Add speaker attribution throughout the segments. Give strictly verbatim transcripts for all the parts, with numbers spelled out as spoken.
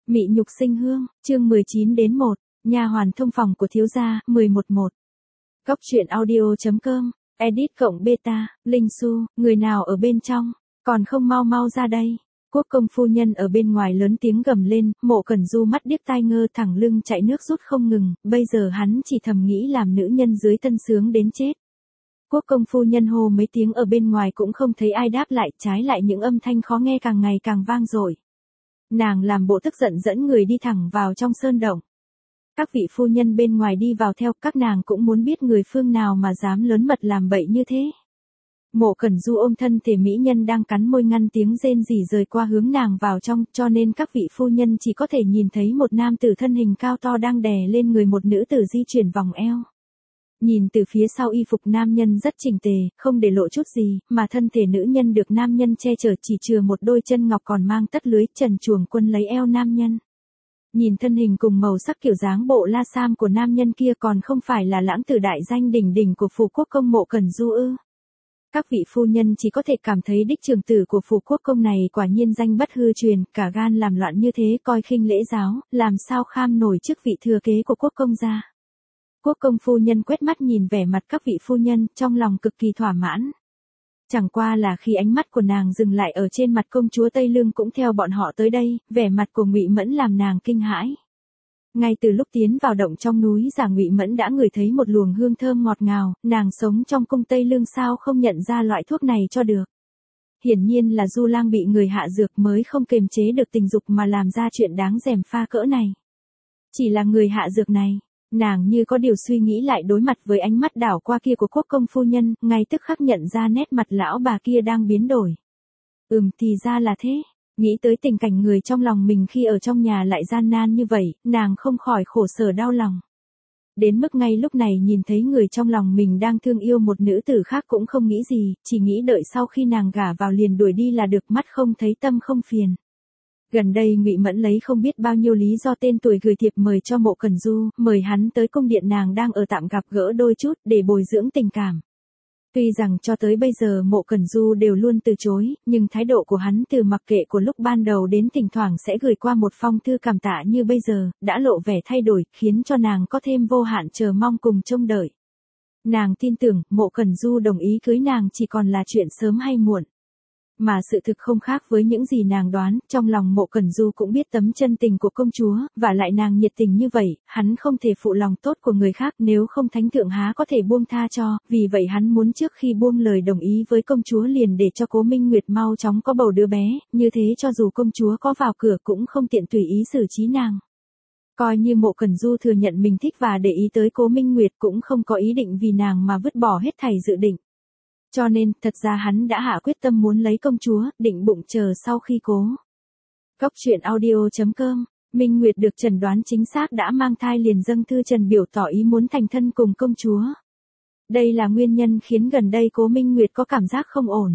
Speaker 1: Mị nhục sinh hương, chương mười chín đến một, nha hoàn thông phòng của thiếu gia, mười một một. Góc truyện audio.com, edit cộng beta, Linh Su, người nào ở bên trong, còn không mau mau ra đây. Quốc công phu nhân ở bên ngoài lớn tiếng gầm lên, Mộ Cẩn Du mắt điếc tai ngơ thẳng lưng chạy nước rút không ngừng, bây giờ hắn chỉ thầm nghĩ làm nữ nhân dưới tân sướng đến chết. Quốc công phu nhân hô mấy tiếng ở bên ngoài cũng không thấy ai đáp lại, trái lại những âm thanh khó nghe càng ngày càng vang dội. Nàng làm bộ tức giận dẫn người đi thẳng vào trong sơn động. Các vị phu nhân bên ngoài đi vào theo, các nàng cũng muốn biết người phương nào mà dám lớn mật làm bậy như thế. Mộ Cẩn Du ôm thân thể mỹ nhân đang cắn môi ngăn tiếng rên rỉ rời qua hướng nàng vào trong, cho nên các vị phu nhân chỉ có thể nhìn thấy một nam tử thân hình cao to đang đè lên người một nữ tử di chuyển vòng eo. Nhìn từ phía sau y phục nam nhân rất chỉnh tề, không để lộ chút gì, mà thân thể nữ nhân được nam nhân che chở chỉ chừa một đôi chân ngọc còn mang tất lưới trần truồng quân lấy eo nam nhân. Nhìn thân hình cùng màu sắc kiểu dáng bộ la sam của nam nhân kia còn không phải là lãng tử đại danh đỉnh đỉnh của phủ quốc công Mộ Cẩn Du ư. Các vị phu nhân chỉ có thể cảm thấy đích trường tử của phủ quốc công này quả nhiên danh bất hư truyền, cả gan làm loạn như thế coi khinh lễ giáo, làm sao kham nổi chức vị thừa kế của quốc công gia. Quốc công phu nhân quét mắt nhìn vẻ mặt các vị phu nhân, trong lòng cực kỳ thỏa mãn. Chẳng qua là khi ánh mắt của nàng dừng lại ở trên mặt công chúa Tây Lương cũng theo bọn họ tới đây, vẻ mặt của Ngụy Mẫn làm nàng kinh hãi. Ngay từ lúc tiến vào động trong núi giả Ngụy Mẫn đã ngửi thấy một luồng hương thơm ngọt ngào, nàng sống trong cung Tây Lương sao không nhận ra loại thuốc này cho được. Hiển nhiên là Du Lang bị người hạ dược mới không kềm chế được tình dục mà làm ra chuyện đáng rèm pha cỡ này. Chỉ là người hạ dược này. Nàng như có điều suy nghĩ lại đối mặt với ánh mắt đảo qua kia của quốc công phu nhân, ngay tức khắc nhận ra nét mặt lão bà kia đang biến đổi. Ừm thì ra là thế, nghĩ tới tình cảnh người trong lòng mình khi ở trong nhà lại gian nan như vậy, nàng không khỏi khổ sở đau lòng. Đến mức ngay lúc này nhìn thấy người trong lòng mình đang thương yêu một nữ tử khác cũng không nghĩ gì, chỉ nghĩ đợi sau khi nàng gả vào liền đuổi đi là được, mắt không thấy tâm không phiền. Gần đây Ngụy Mẫn lấy không biết bao nhiêu lý do tên tuổi gửi thiệp mời cho Mộ Cẩn Du, mời hắn tới cung điện nàng đang ở tạm gặp gỡ đôi chút để bồi dưỡng tình cảm. Tuy rằng cho tới bây giờ Mộ Cẩn Du đều luôn từ chối, nhưng thái độ của hắn từ mặc kệ của lúc ban đầu đến thỉnh thoảng sẽ gửi qua một phong thư cảm tạ như bây giờ, đã lộ vẻ thay đổi, khiến cho nàng có thêm vô hạn chờ mong cùng trông đợi. Nàng tin tưởng Mộ Cẩn Du đồng ý cưới nàng chỉ còn là chuyện sớm hay muộn. Mà sự thực không khác với những gì nàng đoán, trong lòng Mộ Cẩn Du cũng biết tấm chân tình của công chúa, và lại nàng nhiệt tình như vậy, hắn không thể phụ lòng tốt của người khác, nếu không thánh thượng há có thể buông tha cho, vì vậy hắn muốn trước khi buông lời đồng ý với công chúa liền để cho Cố Minh Nguyệt mau chóng có bầu đứa bé, như thế cho dù công chúa có vào cửa cũng không tiện tùy ý xử trí nàng. Coi như Mộ Cẩn Du thừa nhận mình thích và để ý tới Cố Minh Nguyệt cũng không có ý định vì nàng mà vứt bỏ hết thảy dự định. Cho nên, thật ra hắn đã hạ quyết tâm muốn lấy công chúa, định bụng chờ sau khi cố. Góc truyện audio.com, Minh Nguyệt được chẩn đoán chính xác đã mang thai liền dâng thư trần biểu tỏ ý muốn thành thân cùng công chúa. Đây là nguyên nhân khiến gần đây Cố Minh Nguyệt có cảm giác không ổn.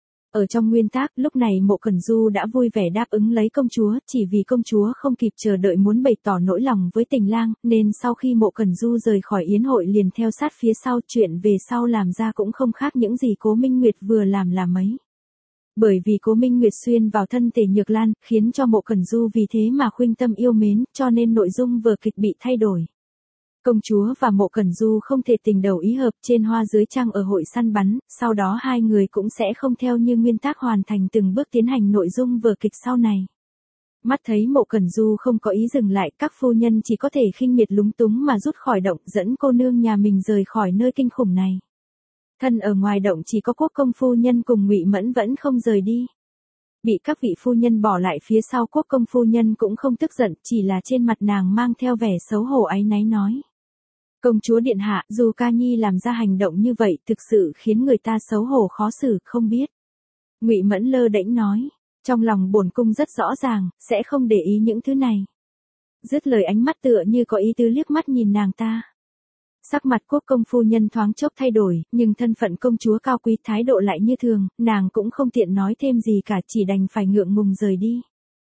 Speaker 1: Ở trong nguyên tắc, lúc này Mộ Cẩn Du đã vui vẻ đáp ứng lấy công chúa, chỉ vì công chúa không kịp chờ đợi muốn bày tỏ nỗi lòng với Tình Lang, nên sau khi Mộ Cẩn Du rời khỏi yến hội liền theo sát phía sau, chuyện về sau làm ra cũng không khác những gì Cố Minh Nguyệt vừa làm là mấy. Bởi vì Cố Minh Nguyệt xuyên vào thân thể Nhược Lan, khiến cho Mộ Cẩn Du vì thế mà khuynh tâm yêu mến, cho nên nội dung vở kịch bị thay đổi. Công chúa và Mộ Cẩn Du không thể tình đầu ý hợp trên hoa dưới trăng ở hội săn bắn, sau đó hai người cũng sẽ không theo như nguyên tắc hoàn thành từng bước tiến hành nội dung vở kịch sau này. Mắt thấy Mộ Cẩn Du không có ý dừng lại, các phu nhân chỉ có thể khinh miệt lúng túng mà rút khỏi động, dẫn cô nương nhà mình rời khỏi nơi kinh khủng này. Thân ở ngoài động chỉ có quốc công phu nhân cùng Ngụy Mẫn vẫn không rời đi. Bị các vị phu nhân bỏ lại phía sau, quốc công phu nhân cũng không tức giận, chỉ là trên mặt nàng mang theo vẻ xấu hổ áy náy nói. Công chúa điện hạ, dù Ca Nhi làm ra hành động như vậy thực sự khiến người ta xấu hổ khó xử, không biết. Ngụy Mẫn lơ đễnh nói, trong lòng bổn cung rất rõ ràng, sẽ không để ý những thứ này. Dứt lời ánh mắt tựa như có ý tứ liếc mắt nhìn nàng ta. Sắc mặt quốc công phu nhân thoáng chốc thay đổi, nhưng thân phận công chúa cao quý thái độ lại như thường, nàng cũng không tiện nói thêm gì cả, chỉ đành phải ngượng ngùng rời đi.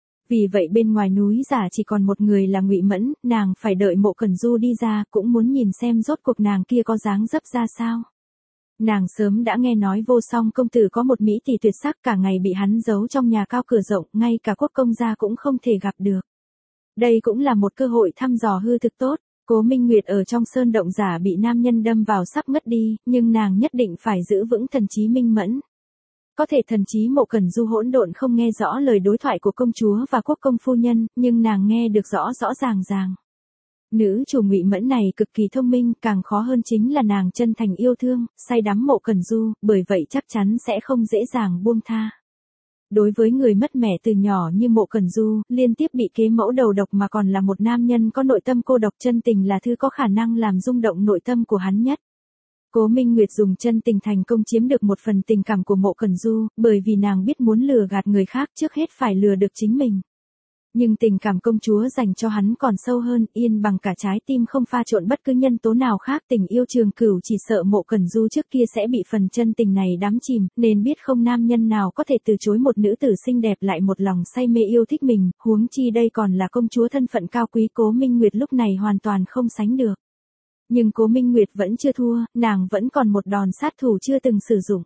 Speaker 1: Vì vậy bên ngoài núi giả chỉ còn một người là Ngụy Mẫn, nàng phải đợi Mộ Cẩn Du đi ra, cũng muốn nhìn xem rốt cuộc nàng kia có dáng dấp ra sao. Nàng sớm đã nghe nói Vô Song công tử có một mỹ tỷ tuyệt sắc, cả ngày bị hắn giấu trong nhà cao cửa rộng, ngay cả quốc công gia cũng không thể gặp được. Đây cũng là một cơ hội thăm dò hư thực tốt. Cố Minh Nguyệt ở trong sơn động giả bị nam nhân đâm vào sắp ngất đi, nhưng nàng nhất định phải giữ vững thần trí minh mẫn. Có thể thần trí Mộ Cẩn Du hỗn độn không nghe rõ lời đối thoại của công chúa và quốc công phu nhân, nhưng nàng nghe được rõ rõ ràng ràng. Nữ chủ Ngụy Mẫn này cực kỳ thông minh, càng khó hơn chính là nàng chân thành yêu thương, say đắm Mộ Cẩn Du, bởi vậy chắc chắn sẽ không dễ dàng buông tha. Đối với người mất mẹ từ nhỏ như Mộ Cẩn Du, liên tiếp bị kế mẫu đầu độc mà còn là một nam nhân có nội tâm cô độc, chân tình là thứ có khả năng làm rung động nội tâm của hắn nhất. Cố Minh Nguyệt dùng chân tình thành công chiếm được một phần tình cảm của Mộ Cẩn Du, bởi vì nàng biết muốn lừa gạt người khác trước hết phải lừa được chính mình. Nhưng tình cảm công chúa dành cho hắn còn sâu hơn, yên bằng cả trái tim không pha trộn bất cứ nhân tố nào khác. Tình yêu trường cửu chỉ sợ Mộ Cẩn Du trước kia sẽ bị phần chân tình này đắm chìm, nên biết không nam nhân nào có thể từ chối một nữ tử xinh đẹp lại một lòng say mê yêu thích mình, huống chi đây còn là công chúa thân phận cao quý. Cố Minh Nguyệt lúc này hoàn toàn không sánh được. Nhưng Cố Minh Nguyệt vẫn chưa thua, nàng vẫn còn một đòn sát thủ chưa từng sử dụng.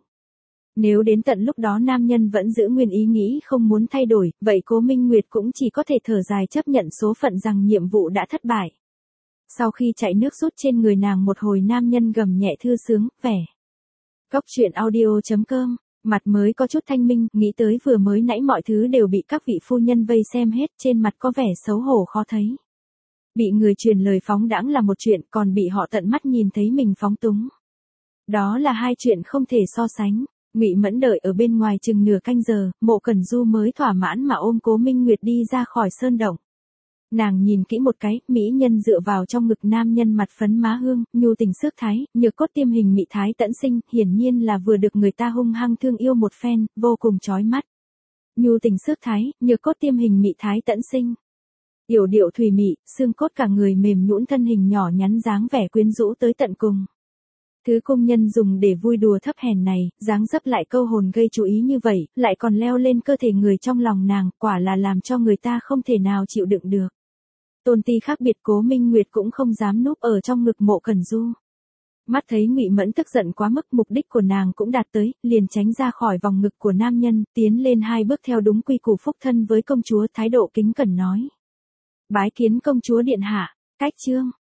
Speaker 1: Nếu đến tận lúc đó nam nhân vẫn giữ nguyên ý nghĩ không muốn thay đổi, vậy Cố Minh Nguyệt cũng chỉ có thể thở dài chấp nhận số phận rằng nhiệm vụ đã thất bại. Sau khi chạy nước rút trên người nàng một hồi, nam nhân gầm nhẹ thư sướng, vẻ. Góc truyện audio chấm com, mặt mới có chút thanh minh, nghĩ tới vừa mới nãy mọi thứ đều bị các vị phu nhân vây xem hết, trên mặt có vẻ xấu hổ khó thấy. Bị người truyền lời phóng đãng là một chuyện, còn bị họ tận mắt nhìn thấy mình phóng túng. Đó là hai chuyện không thể so sánh. Ngụy Mẫn đợi ở bên ngoài chừng nửa canh giờ, Mộ Cẩn Du mới thỏa mãn mà ôm Cố Minh Nguyệt đi ra khỏi sơn động. Nàng nhìn kỹ một cái, mỹ nhân dựa vào trong ngực nam nhân mặt phấn má hương, nhu tình xước thái, nhược cốt tiêm hình mị thái tẫn sinh, hiển nhiên là vừa được người ta hung hăng thương yêu một phen, vô cùng chói mắt. Nhu tình xước thái, nhược cốt tiêm hình mị thái tẫn sinh. Yểu điệu thùy mị, xương cốt cả người mềm nhũn, thân hình nhỏ nhắn dáng vẻ quyến rũ tới tận cùng. Thứ công nhân dùng để vui đùa thấp hèn này, dáng dấp lại câu hồn gây chú ý như vậy, lại còn leo lên cơ thể người trong lòng nàng, quả là làm cho người ta không thể nào chịu đựng được. Tôn ti khác biệt, Cố Minh Nguyệt cũng không dám núp ở trong ngực Mộ Cẩn Du. Mắt thấy Ngụy Mẫn tức giận quá mức, mục đích của nàng cũng đạt tới, liền tránh ra khỏi vòng ngực của nam nhân, tiến lên hai bước theo đúng quy củ phúc thân với công chúa, thái độ kính cẩn nói. Bái kiến công chúa điện hạ. Cách chương